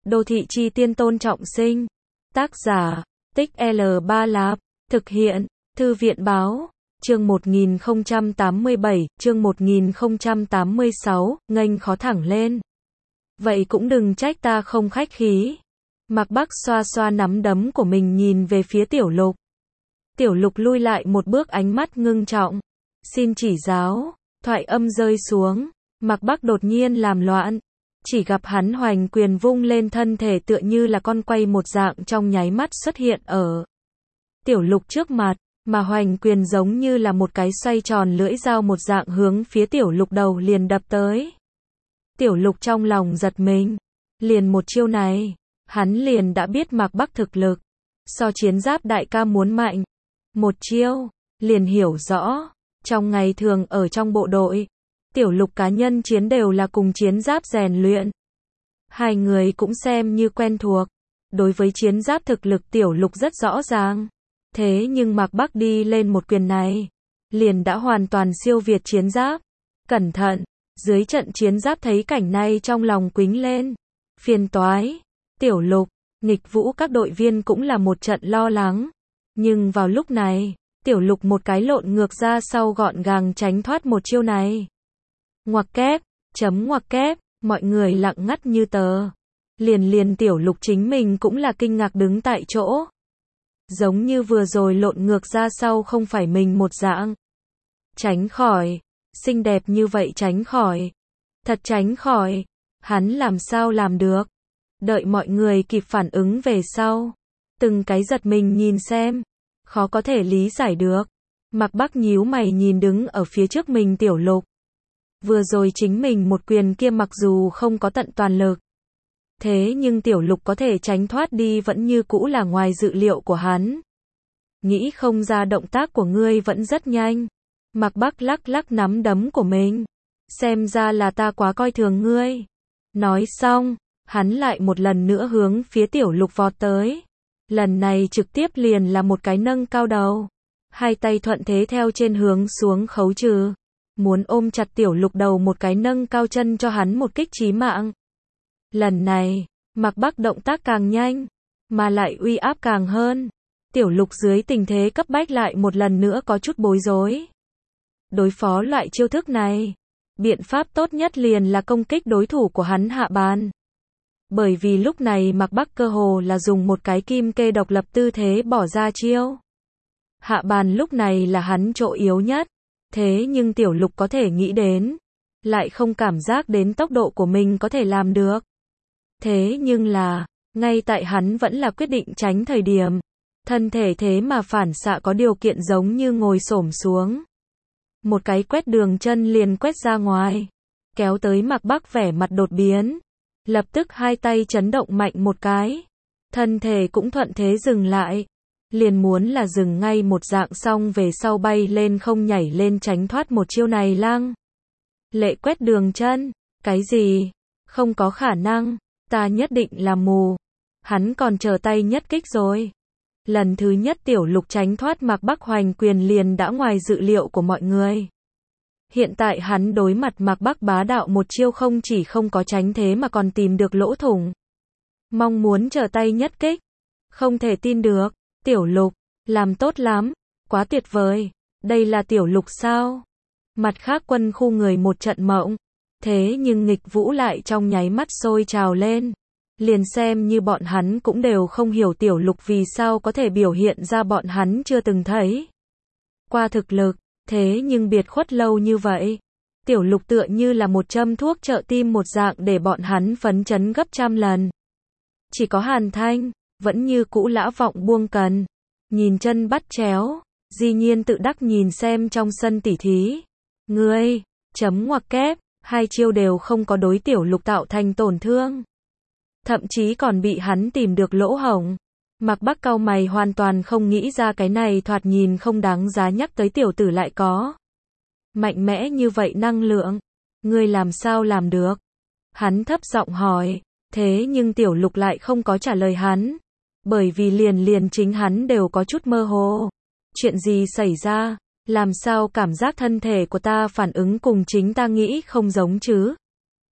Đô thị chi tiên Tôn Trọng Sinh. Tác giả, Tích L3 Lạp. Thực hiện, Thư viện báo. Chương 1087, chương 1086, nghênh khó thẳng lên. Vậy cũng đừng trách ta không khách khí. Mạc Bắc xoa xoa nắm đấm của mình nhìn về phía Tiểu Lục. Tiểu Lục lui lại một bước, ánh mắt ngưng trọng. Xin chỉ giáo. Thoại âm rơi xuống. Mạc Bắc đột nhiên làm loạn. Chỉ gặp hắn hoành quyền vung lên, thân thể tựa như là con quay một dạng trong nháy mắt xuất hiện ở Tiểu Lục trước mặt, mà hoành quyền giống như là một cái xoay tròn lưỡi dao một dạng hướng phía Tiểu Lục đầu liền đập tới. Tiểu Lục trong lòng giật mình. Liền một chiêu này, hắn liền đã biết Mạc Bắc thực lực so Chiến Giáp đại ca muốn mạnh. Một chiêu, liền hiểu rõ. Trong ngày thường ở trong bộ đội, Tiểu Lục cá nhân chiến đều là cùng Chiến Giáp rèn luyện. Hai người cũng xem như quen thuộc. Đối với Chiến Giáp thực lực Tiểu Lục rất rõ ràng. Thế nhưng Mạc Bắc đi lên một quyền này, liền đã hoàn toàn siêu việt Chiến Giáp. Cẩn thận, dưới trận Chiến Giáp thấy cảnh này trong lòng quính lên. Phiền toái. Tiểu Lục, Nghịch Vũ các đội viên cũng là một trận lo lắng. Nhưng vào lúc này, Tiểu Lục một cái lộn ngược ra sau gọn gàng tránh thoát một chiêu này. Ngoặc kép, ngoặc kép, mọi người lặng ngắt như tờ. Liền Tiểu Lục chính mình cũng là kinh ngạc đứng tại chỗ. Giống như vừa rồi lộn ngược ra sau không phải mình một dạng. Tránh khỏi, xinh đẹp như vậy tránh khỏi. Thật tránh khỏi, hắn làm sao làm được. Đợi mọi người kịp phản ứng về sau, từng cái giật mình nhìn xem, khó có thể lý giải được. Mạc Bắc nhíu mày nhìn đứng ở phía trước mình Tiểu Lục. Vừa rồi chính mình một quyền kia mặc dù không có tận toàn lực, thế nhưng Tiểu Lục có thể tránh thoát đi vẫn như cũ là ngoài dự liệu của hắn. Nghĩ không ra động tác của ngươi vẫn rất nhanh. Mạc Bắc lắc lắc nắm đấm của mình. Xem ra là ta quá coi thường ngươi. Nói xong, hắn lại một lần nữa hướng phía Tiểu Lục vọt tới. Lần này trực tiếp liền là một cái nâng cao đầu. Hai tay thuận thế theo trên hướng xuống khấu trừ. Muốn ôm chặt Tiểu Lục đầu, một cái nâng cao chân cho hắn một kích chí mạng. Lần này, Mạc Bắc động tác càng nhanh, mà lại uy áp càng hơn. Tiểu Lục dưới tình thế cấp bách lại một lần nữa có chút bối rối. Đối phó loại chiêu thức này, biện pháp tốt nhất liền là công kích đối thủ của hắn hạ bàn. Bởi vì lúc này Mạc Bắc cơ hồ là dùng một cái kim kê độc lập tư thế bỏ ra chiêu. Hạ bàn lúc này là hắn chỗ yếu nhất. Thế nhưng Tiểu Lục có thể nghĩ đến, lại không cảm giác đến tốc độ của mình có thể làm được. Thế nhưng là, ngay tại hắn vẫn là quyết định tránh thời điểm, thân thể thế mà phản xạ có điều kiện giống như ngồi xổm xuống. Một cái quét đường chân liền quét ra ngoài, kéo tới Mạc Bắc vẻ mặt đột biến. Lập tức hai tay chấn động mạnh một cái, thân thể cũng thuận thế dừng lại. Liền muốn là dừng ngay một dạng, xong về sau bay lên không nhảy lên tránh thoát một chiêu này. Lăng Lệ quét đường chân, cái gì? Không có khả năng, ta nhất định là mù. Hắn còn chờ tay nhất kích rồi. Lần thứ nhất Tiểu Lục tránh thoát Mạc Bắc hoành quyền liền đã ngoài dự liệu của mọi người. Hiện tại hắn đối mặt Mạc Bắc bá đạo một chiêu, không chỉ không có tránh thế mà còn tìm được lỗ thủng. Mong muốn chờ tay nhất kích. Không thể tin được. Tiểu Lục, làm tốt lắm, quá tuyệt vời. Đây là Tiểu Lục sao? Mặt khác quân khu người một trận mộng. Thế nhưng Nghịch Vũ lại trong nháy mắt sôi trào lên. Liền xem như bọn hắn cũng đều không hiểu Tiểu Lục vì sao có thể biểu hiện ra bọn hắn chưa từng thấy qua thực lực. Thế nhưng biệt khuất lâu như vậy, Tiểu Lục tựa như là một châm thuốc trợ tim một dạng để bọn hắn phấn chấn gấp trăm lần. Chỉ có Hàn Thanh vẫn như cũ lã vọng buông cần, nhìn chân bắt chéo. Di Nhiên tự đắc nhìn xem trong sân tỉ thí. Ngươi, ngoặc kép, hai chiêu đều không có đối Tiểu Lục tạo thành tổn thương. Thậm chí còn bị hắn tìm được lỗ hổng. Mạc Bắc cau mày, hoàn toàn không nghĩ ra cái này thoạt nhìn không đáng giá nhắc tới tiểu tử lại có mạnh mẽ như vậy năng lượng. Ngươi làm sao làm được? Hắn thấp giọng hỏi. Thế nhưng Tiểu Lục lại không có trả lời hắn. Bởi vì liền chính hắn đều có chút mơ hồ. Chuyện gì xảy ra? Làm sao cảm giác thân thể của ta phản ứng cùng chính ta nghĩ không giống chứ?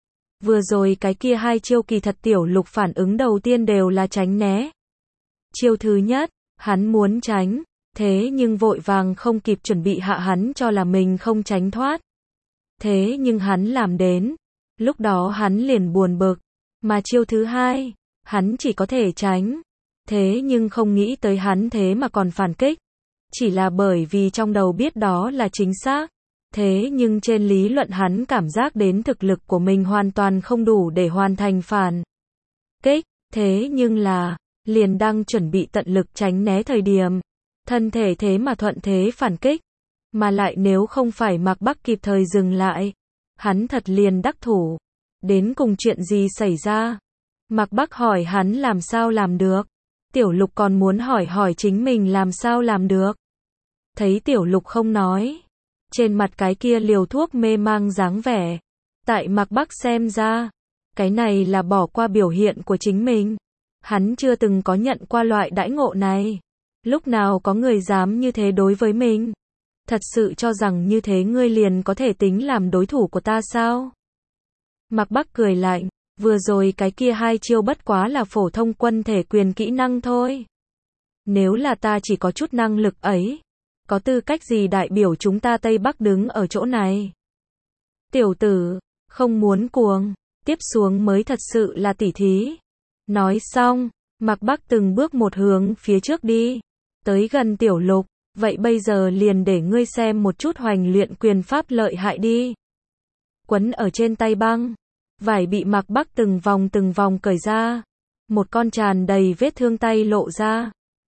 Vừa rồi cái kia hai chiêu kỳ thật Tiểu Lục phản ứng đầu tiên đều là tránh né. Chiêu thứ nhất, hắn muốn tránh, thế nhưng vội vàng không kịp chuẩn bị hạ hắn cho là mình không tránh thoát. Thế nhưng hắn làm đến, lúc đó hắn liền buồn bực, mà chiêu thứ hai, hắn chỉ có thể tránh, thế nhưng không nghĩ tới hắn thế mà còn phản kích, chỉ là bởi vì trong đầu biết đó là chính xác, thế nhưng trên lý luận hắn cảm giác đến thực lực của mình hoàn toàn không đủ để hoàn thành phản kích, thế nhưng là, liền đang chuẩn bị tận lực tránh né thời điểm, thân thể thế mà thuận thế phản kích, mà lại nếu không phải Mạc Bắc kịp thời dừng lại, hắn thật liền đắc thủ. Đến cùng chuyện gì xảy ra? Mạc Bắc hỏi hắn làm sao làm được. Tiểu Lục còn muốn hỏi chính mình làm sao làm được. Thấy Tiểu Lục không nói, trên mặt cái kia liều thuốc mê mang dáng vẻ. Tại Mạc Bắc xem ra, cái này là bỏ qua biểu hiện của chính mình. Hắn chưa từng có nhận qua loại đãi ngộ này. Lúc nào có người dám như thế đối với mình? Thật sự cho rằng như thế ngươi liền có thể tính làm đối thủ của ta sao? Mạc Bắc cười lạnh, vừa rồi cái kia hai chiêu bất quá là phổ thông quân thể quyền kỹ năng thôi. Nếu là ta chỉ có chút năng lực ấy, có tư cách gì đại biểu chúng ta Tây Bắc đứng ở chỗ này? Tiểu tử, không muốn cuồng, tiếp xuống mới thật sự là tỉ thí. Nói xong, Mạc Bắc từng bước một hướng phía trước đi, tới gần Tiểu Lục, vậy bây giờ liền để ngươi xem một chút hoành luyện quyền pháp lợi hại đi. Quấn ở trên tay băng, vải bị Mạc Bắc từng vòng cởi ra, một con tràn đầy vết thương tay lộ ra.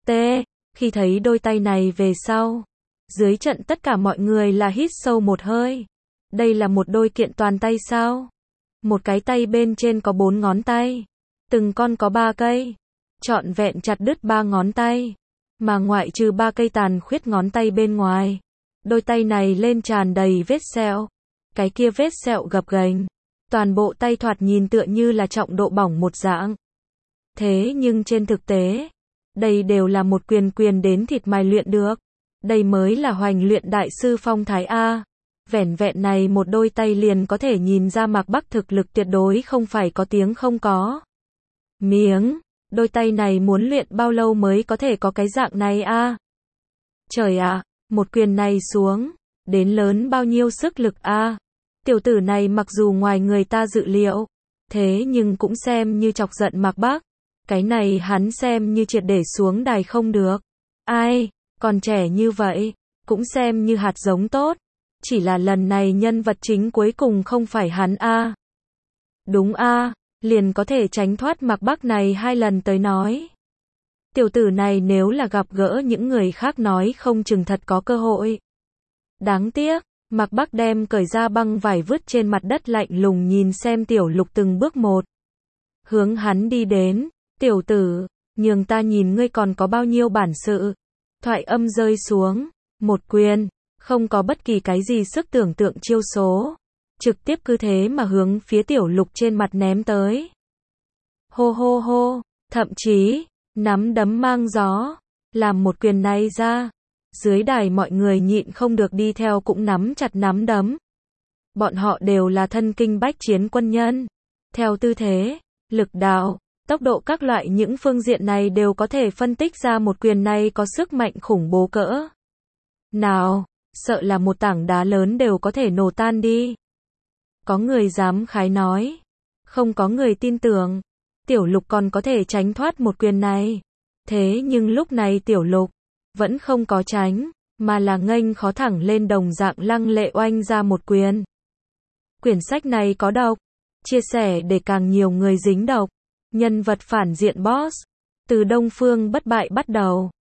Khi thấy đôi tay này về sau, dưới trận tất cả mọi người là hít sâu một hơi. Đây là một đôi kiện toàn tay sao? Một cái tay bên trên có 4 ngón tay, từng con có 3 cây, trọn vẹn chặt đứt 3 ngón tay, mà ngoại trừ 3 cây tàn khuyết ngón tay bên ngoài, đôi tay này lên tràn đầy vết sẹo. Cái kia vết sẹo gập ghềnh, toàn bộ tay thoạt nhìn tựa như là trọng độ bỏng một dạng. Thế nhưng trên thực tế, đây đều là một quyền đến thịt mài luyện được. Đây mới là hoành luyện đại sư phong thái A. Vẻn vẹn này một đôi tay liền có thể nhìn ra Mạc Bắc thực lực tuyệt đối không phải có tiếng không có miếng. Đôi tay này muốn luyện bao lâu mới có thể có cái dạng này A? Trời ạ, một quyền này xuống, đến lớn bao nhiêu sức lực A? Tiểu tử này mặc dù ngoài người ta dự liệu, thế nhưng cũng xem như chọc giận Mạc Bắc. Cái này hắn xem như triệt để xuống đài không được. Ai, còn trẻ như vậy, cũng xem như hạt giống tốt. Chỉ là lần này nhân vật chính cuối cùng không phải hắn A. Đúng A, liền có thể tránh thoát Mạc Bắc này 2 lần tới nói. Tiểu tử này nếu là gặp gỡ những người khác nói không chừng thật có cơ hội. Đáng tiếc, Mạc Bắc đem cởi ra băng vải vứt trên mặt đất lạnh lùng nhìn xem Tiểu Lục từng bước một. Hướng hắn đi đến, tiểu tử, nhường ta nhìn ngươi còn có bao nhiêu bản sự. Thoại âm rơi xuống, một quyền, không có bất kỳ cái gì sức tưởng tượng chiêu số. Trực tiếp cứ thế mà hướng phía Tiểu Lục trên mặt ném tới. Hô hô hô, thậm chí, nắm đấm mang gió, làm một quyền này ra. Dưới đài mọi người nhịn không được đi theo cũng nắm chặt nắm đấm. Bọn họ đều là thân kinh bách chiến quân nhân. Theo tư thế, lực đạo, tốc độ các loại những phương diện này đều có thể phân tích ra một quyền này có sức mạnh khủng bố cỡ nào, sợ là một tảng đá lớn đều có thể nổ tan đi. Có người dám khái nói, không có người tin tưởng, Tiểu Lục còn có thể tránh thoát một quyền này. Thế nhưng lúc này Tiểu Lục vẫn không có tránh, mà là nghênh khó thẳng lên đồng dạng lăng lệ oanh ra một quyền. Quyển sách này có độc, chia sẻ để càng nhiều người dính độc. Nhân vật phản diện boss, từ Đông Phương Bất Bại bắt đầu,